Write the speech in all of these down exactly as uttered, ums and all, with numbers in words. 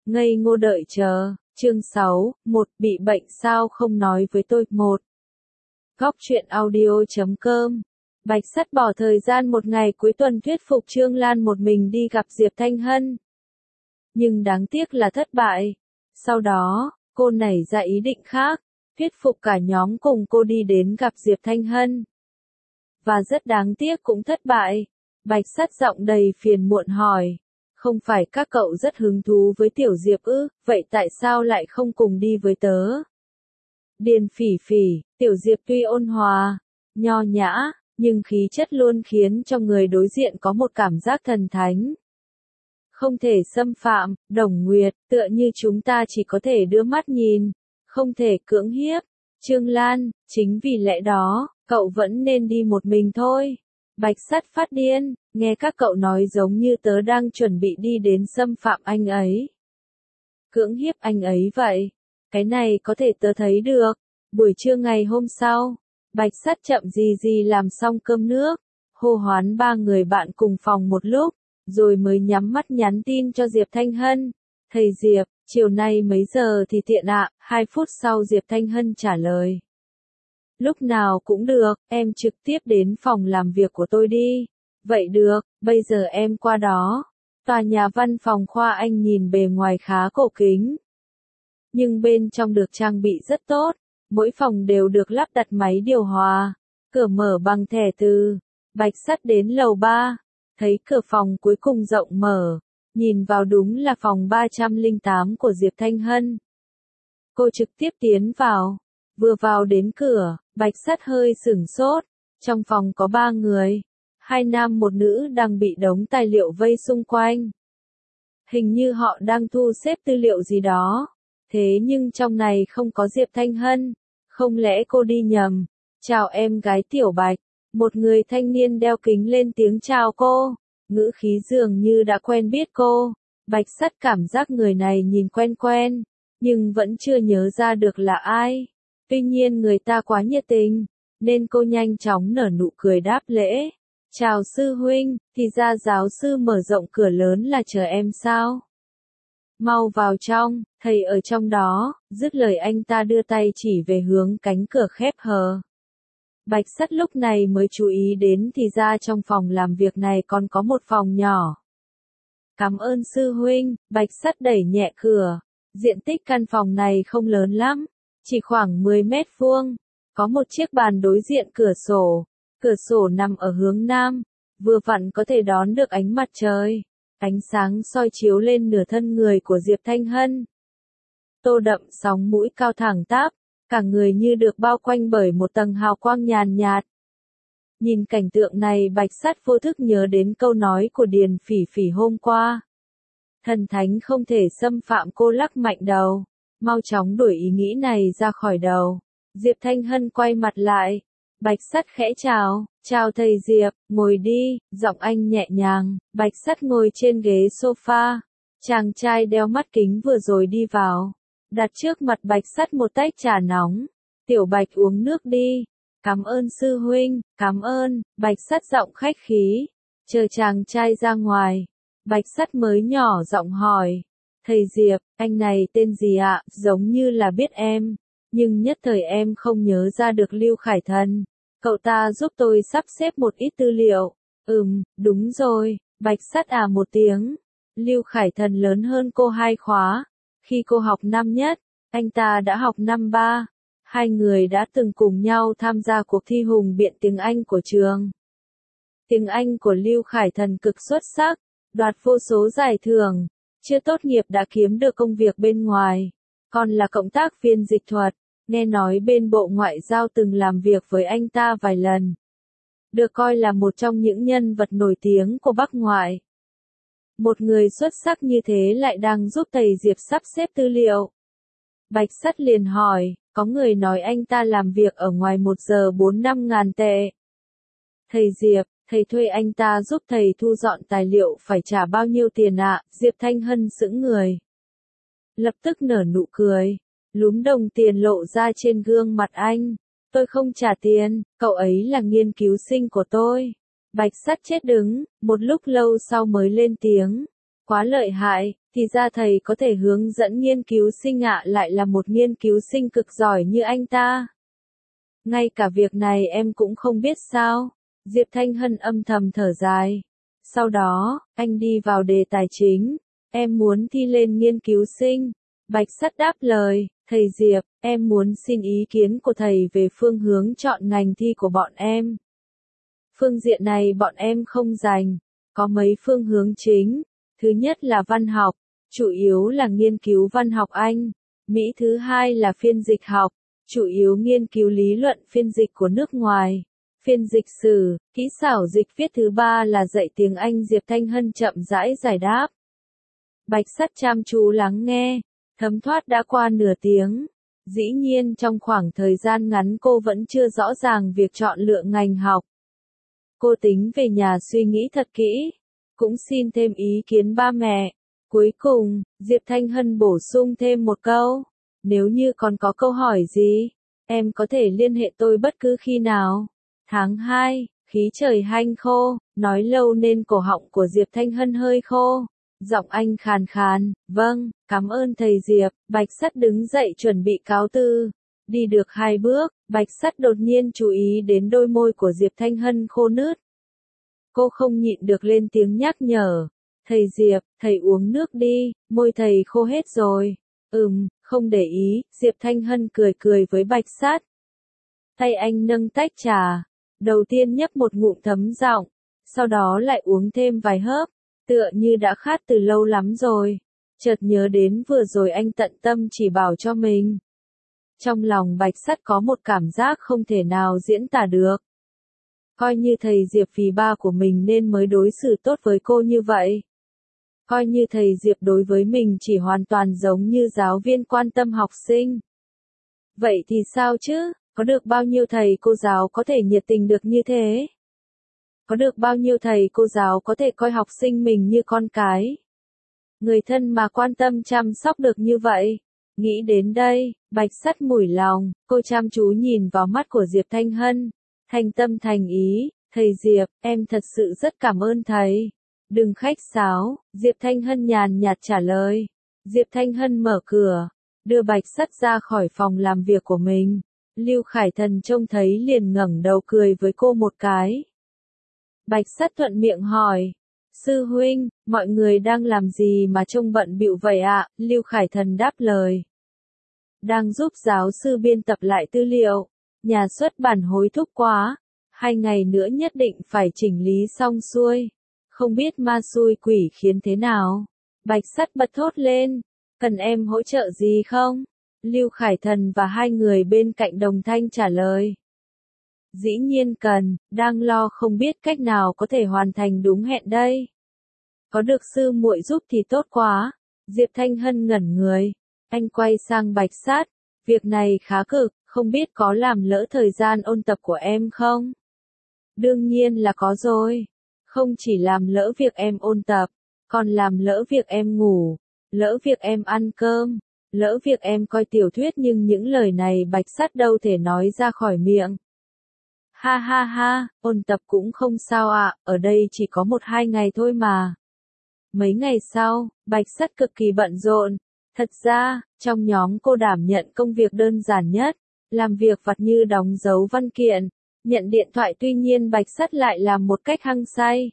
ngây ngô đợi chờ, chương sáu, một, bị bệnh sao không nói với tôi, một. Góc truyện audio chấm com. Bạch Sắt bỏ thời gian một ngày cuối tuần thuyết phục Trương Lan một mình đi gặp Diệp Thanh Hân. Nhưng đáng tiếc là thất bại. Sau đó, cô nảy ra ý định khác, thuyết phục cả nhóm cùng cô đi đến gặp Diệp Thanh Hân. Và rất đáng tiếc cũng thất bại. Bạch Sắt giọng đầy phiền muộn hỏi. Không phải các cậu rất hứng thú với Tiểu Diệp ư, vậy tại sao lại không cùng đi với tớ? Điền Phỉ Phỉ, Tiểu Diệp tuy ôn hòa, nho nhã, nhưng khí chất luôn khiến cho người đối diện có một cảm giác thần thánh. Không thể xâm phạm, Đồng Nguyệt, tựa như chúng ta chỉ có thể đưa mắt nhìn, không thể cưỡng hiếp. Trương Lan, chính vì lẽ đó, cậu vẫn nên đi một mình thôi. Bạch Sắt phát điên, nghe các cậu nói giống như tớ đang chuẩn bị đi đến xâm phạm anh ấy. Cưỡng hiếp anh ấy vậy? Cái này có thể tớ thấy được. Buổi trưa ngày hôm sau, Bạch Sắt chậm gì gì làm xong cơm nước, hô hoán ba người bạn cùng phòng một lúc, rồi mới nhắm mắt nhắn tin cho Diệp Thanh Hân. Thầy Diệp, chiều nay mấy giờ thì tiện ạ? Hai phút sau Diệp Thanh Hân trả lời. Lúc nào cũng được, em trực tiếp đến phòng làm việc của tôi đi. Vậy được, bây giờ em qua đó. Tòa nhà văn phòng khoa Anh nhìn bề ngoài khá cổ kính. Nhưng bên trong được trang bị rất tốt, mỗi phòng đều được lắp đặt máy điều hòa, cửa mở bằng thẻ từ. Bạch Sắt đến lầu ba, thấy cửa phòng cuối cùng rộng mở, nhìn vào đúng là phòng ba trăm lẻ tám của Diệp Thanh Hân. Cô trực tiếp tiến vào, vừa vào đến cửa, Bạch Sắt hơi sửng sốt, trong phòng có ba người, hai nam một nữ đang bị đống tài liệu vây xung quanh. Hình như họ đang thu xếp tư liệu gì đó. Thế nhưng trong này không có Diệp Thanh Hân, không lẽ cô đi nhầm? Chào em gái Tiểu Bạch, một người thanh niên đeo kính lên tiếng chào cô, ngữ khí dường như đã quen biết cô. Bạch Sắt cảm giác người này nhìn quen quen, nhưng vẫn chưa nhớ ra được là ai. Tuy nhiên người ta quá nhiệt tình, nên cô nhanh chóng nở nụ cười đáp lễ. Chào sư huynh, thì ra giáo sư mở rộng cửa lớn là chờ em sao? Mau vào trong, thầy ở trong đó. Dứt lời anh ta đưa tay chỉ về hướng cánh cửa khép hờ. Bạch Sắt lúc này mới chú ý đến thì ra trong phòng làm việc này còn có một phòng nhỏ. Cảm ơn sư huynh, Bạch Sắt đẩy nhẹ cửa. Diện tích căn phòng này không lớn lắm, chỉ khoảng mười mét vuông. Có một chiếc bàn đối diện cửa sổ. Cửa sổ nằm ở hướng nam, vừa vặn có thể đón được ánh mặt trời. Ánh sáng soi chiếu lên nửa thân người của Diệp Thanh Hân. Tô đậm sóng mũi cao thẳng tắp, cả người như được bao quanh bởi một tầng hào quang nhàn nhạt. Nhìn cảnh tượng này Bạch Sắt vô thức nhớ đến câu nói của Điền Phỉ Phỉ hôm qua. Thần thánh không thể xâm phạm, cô lắc mạnh đầu. Mau chóng đuổi ý nghĩ này ra khỏi đầu. Diệp Thanh Hân quay mặt lại. Bạch Sắt khẽ chào, chào thầy Diệp, ngồi đi, giọng anh nhẹ nhàng. Bạch Sắt ngồi trên ghế sofa. Chàng trai đeo mắt kính vừa rồi đi vào, đặt trước mặt Bạch Sắt một tách trà nóng. Tiểu Bạch uống nước đi. Cảm ơn sư huynh, cảm ơn. Bạch Sắt giọng khách khí. Chờ chàng trai ra ngoài, Bạch Sắt mới nhỏ giọng hỏi. Thầy Diệp, anh này tên gì ạ? Giống như là biết em, nhưng nhất thời em không nhớ ra được. Lưu Khải Thần. Cậu ta giúp tôi sắp xếp một ít tư liệu. Ừm, đúng rồi. Bạch Sắt à một tiếng. Lưu Khải Thần lớn hơn cô hai khóa. Khi cô học năm nhất, anh ta đã học năm ba. Hai người đã từng cùng nhau tham gia cuộc thi hùng biện tiếng Anh của trường. Tiếng Anh của Lưu Khải Thần cực xuất sắc, đoạt vô số giải thưởng. Chưa tốt nghiệp đã kiếm được công việc bên ngoài, còn là cộng tác viên dịch thuật. Nghe nói bên Bộ Ngoại giao từng làm việc với anh ta vài lần. Được coi là một trong những nhân vật nổi tiếng của Bắc Ngoại. Một người xuất sắc như thế lại đang giúp thầy Diệp sắp xếp tư liệu. Bạch Sắt liền hỏi, có người nói anh ta làm việc ở ngoài một giờ bốn năm ngàn tệ. Thầy Diệp, thầy thuê anh ta giúp thầy thu dọn tài liệu phải trả bao nhiêu tiền ạ? Diệp Thanh Hân sững người. Lập tức nở nụ cười. Lúm đồng tiền lộ ra trên gương mặt anh. Tôi không trả tiền, cậu ấy là nghiên cứu sinh của tôi. Bạch Sắt chết đứng, một lúc lâu sau mới lên tiếng. Quá lợi hại, thì ra thầy có thể hướng dẫn nghiên cứu sinh ạ, lại là một nghiên cứu sinh cực giỏi như anh ta. Ngay cả việc này em cũng không biết sao? Diệp Thanh Hân âm thầm thở dài. Sau đó, anh đi vào đề tài chính. Em muốn thi lên nghiên cứu sinh. Bạch Sắt đáp lời, thầy Diệp, em muốn xin ý kiến của thầy về phương hướng chọn ngành thi của bọn em. Phương diện này bọn em không dành. Có mấy phương hướng chính. Thứ nhất là văn học, chủ yếu là nghiên cứu văn học Anh. Mỹ thứ hai là phiên dịch học, chủ yếu nghiên cứu lý luận phiên dịch của nước ngoài. Phiên dịch sử, kỹ xảo dịch viết thứ ba là dạy tiếng Anh. Diệp Thanh Hân chậm rãi giải đáp. Bạch Sắt chăm chú lắng nghe, thấm thoát đã qua nửa tiếng. Dĩ nhiên trong khoảng thời gian ngắn cô vẫn chưa rõ ràng việc chọn lựa ngành học. Cô tính về nhà suy nghĩ thật kỹ, cũng xin thêm ý kiến ba mẹ. Cuối cùng, Diệp Thanh Hân bổ sung thêm một câu. Nếu như còn có câu hỏi gì, em có thể liên hệ tôi bất cứ khi nào. Tháng hai, khí trời hanh khô, nói lâu nên cổ họng của Diệp Thanh Hân hơi khô. Giọng anh khàn khàn, vâng, cảm ơn thầy Diệp. Bạch Sắt đứng dậy chuẩn bị cáo từ. Đi được hai bước, Bạch Sắt đột nhiên chú ý đến đôi môi của Diệp Thanh Hân khô nứt. Cô không nhịn được lên tiếng nhắc nhở. Thầy Diệp, thầy uống nước đi, môi thầy khô hết rồi. Ừm, không để ý, Diệp Thanh Hân cười cười với Bạch Sắt. Tay anh nâng tách trà, đầu tiên nhấp một ngụm thấm giọng, sau đó lại uống thêm vài hớp, tựa như đã khát từ lâu lắm rồi. Chợt nhớ đến vừa rồi anh tận tâm chỉ bảo cho mình. Trong lòng Bạch Sắt có một cảm giác không thể nào diễn tả được. Coi như thầy Diệp vì ba của mình nên mới đối xử tốt với cô như vậy. Coi như thầy Diệp đối với mình chỉ hoàn toàn giống như giáo viên quan tâm học sinh. Vậy thì sao chứ, có được bao nhiêu thầy cô giáo có thể nhiệt tình được như thế? Có được bao nhiêu thầy cô giáo có thể coi học sinh mình như con cái? Người thân mà quan tâm chăm sóc được như vậy? Nghĩ đến đây, Bạch Sắt mủi lòng, cô chăm chú nhìn vào mắt của Diệp Thanh Hân. Thành tâm thành ý, thầy Diệp, em thật sự rất cảm ơn thầy. Đừng khách sáo, Diệp Thanh Hân nhàn nhạt trả lời. Diệp Thanh Hân mở cửa, đưa Bạch Sắt ra khỏi phòng làm việc của mình. Lưu Khải Thần trông thấy liền ngẩng đầu cười với cô một cái. Bạch Sắt thuận miệng hỏi, sư huynh, mọi người đang làm gì mà trông bận bịu vậy ạ? Lưu Khải Thần đáp lời. Đang giúp giáo sư biên tập lại tư liệu. Nhà xuất bản hối thúc quá, hai ngày nữa nhất định phải chỉnh lý xong xuôi. Không biết ma xui quỷ khiến thế nào. Bạch Sắt bật thốt lên, cần em hỗ trợ gì không? Lưu Khải Thần và hai người bên cạnh đồng thanh trả lời. Dĩ nhiên cần, đang lo không biết cách nào có thể hoàn thành đúng hẹn đây. Có được sư muội giúp thì tốt quá. Diệp Thanh Hân ngẩn người, anh quay sang Bạch Sắt, việc này khá cực. Không biết có làm lỡ thời gian ôn tập của em không? Đương nhiên là có rồi. Không chỉ làm lỡ việc em ôn tập, còn làm lỡ việc em ngủ, lỡ việc em ăn cơm, lỡ việc em coi tiểu thuyết, nhưng những lời này Bạch Sắt đâu thể nói ra khỏi miệng. Ha ha ha, ôn tập cũng không sao ạ, ở đây chỉ có một hai ngày thôi mà. Mấy ngày sau, Bạch Sắt cực kỳ bận rộn. Thật ra, trong nhóm cô đảm nhận công việc đơn giản nhất. Làm việc vặt như đóng dấu văn kiện, nhận điện thoại, tuy nhiên Bạch Sắt lại làm một cách hăng say.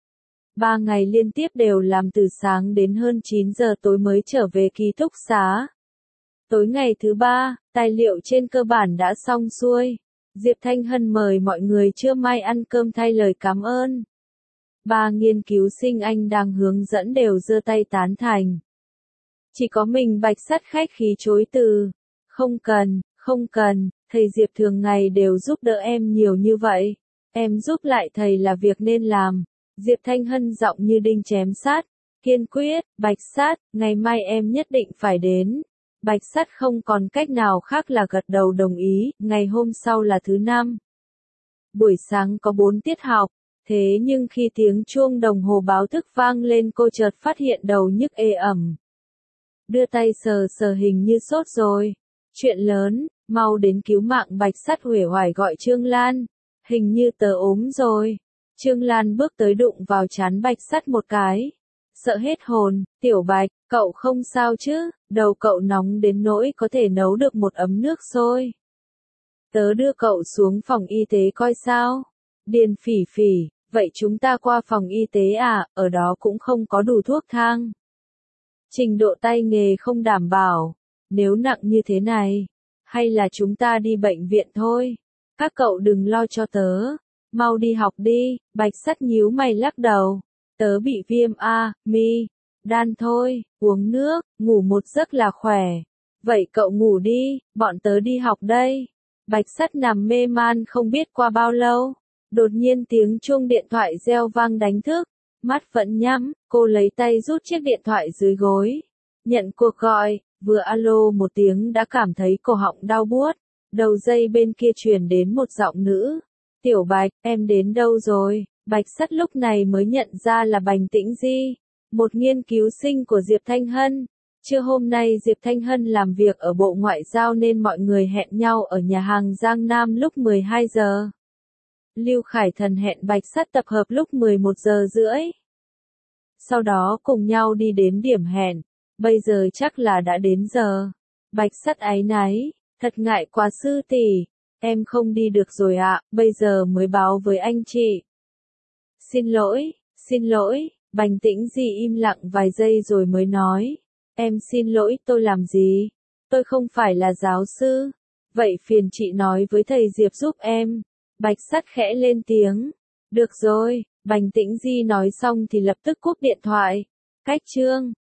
Ba ngày liên tiếp đều làm từ sáng đến hơn chín giờ tối mới trở về ký túc xá. Tối ngày thứ ba, tài liệu trên cơ bản đã xong xuôi. Diệp Thanh Hân mời mọi người trưa mai ăn cơm thay lời cảm ơn. Ba nghiên cứu sinh anh đang hướng dẫn đều giơ tay tán thành. Chỉ có mình Bạch Sắt khách khí chối từ. Không cần. Không cần, thầy Diệp thường ngày đều giúp đỡ em nhiều như vậy. Em giúp lại thầy là việc nên làm. Diệp Thanh Hân giọng như đinh chém sắt, kiên quyết. Bạch Sắt, ngày mai em nhất định phải đến. Bạch Sắt không còn cách nào khác là gật đầu đồng ý. Ngày hôm sau là thứ năm. Buổi sáng có bốn tiết học. Thế nhưng khi tiếng chuông đồng hồ báo thức vang lên, cô chợt phát hiện đầu nhức ê ẩm. Đưa tay sờ sờ, hình như sốt rồi. Chuyện lớn, mau đến cứu mạng. Bạch Sắt uể oải gọi Trương Lan. Hình như tớ ốm rồi. Trương Lan bước tới đụng vào trán Bạch Sắt một cái. sợ hết hồn, Tiểu Bạch, cậu không sao chứ, đầu cậu nóng đến nỗi có thể nấu được một ấm nước sôi. Tớ đưa cậu xuống phòng y tế coi sao. Điền Phỉ Phỉ, vậy chúng ta qua phòng y tế à, ở đó cũng không có đủ thuốc thang. Trình độ tay nghề không đảm bảo, nếu nặng như thế này, hay là chúng ta đi bệnh viện thôi. Các cậu đừng lo cho tớ, mau đi học đi. Bạch Sắt nhíu mày lắc đầu, tớ bị viêm a, mi, đan thôi, uống nước, ngủ một giấc là khỏe. Vậy cậu ngủ đi, bọn tớ đi học đây. Bạch Sắt nằm mê man không biết qua bao lâu, đột nhiên tiếng chuông điện thoại reo vang đánh thức, mắt vẫn nhắm, cô lấy tay rút chiếc điện thoại dưới gối, nhận cuộc gọi, vừa alo một tiếng đã cảm thấy cổ họng đau buốt, đầu dây bên kia truyền đến một giọng nữ, Tiểu Bạch, em đến đâu rồi? Bạch Sắt lúc này mới nhận ra là Bành Tĩnh Di, một nghiên cứu sinh của Diệp Thanh Hân. Trưa hôm nay Diệp Thanh Hân làm việc ở Bộ Ngoại giao nên mọi người hẹn nhau ở nhà hàng Giang Nam lúc mười hai giờ. Lưu Khải Thần hẹn Bạch Sắt tập hợp lúc mười một giờ rưỡi. Sau đó cùng nhau đi đến điểm hẹn, bây giờ chắc là đã đến giờ. Bạch Sắt áy náy, thật ngại quá sư tỷ, em không đi được rồi ạ, bây giờ mới báo với anh chị. Xin lỗi, xin lỗi, Bành Tĩnh Di im lặng vài giây rồi mới nói. Em xin lỗi, tôi làm gì? Tôi không phải là giáo sư. Vậy phiền chị nói với thầy Diệp giúp em. Bạch Sắt khẽ lên tiếng. Được rồi, Bành Tĩnh Di nói xong thì lập tức cúp điện thoại. Cách chương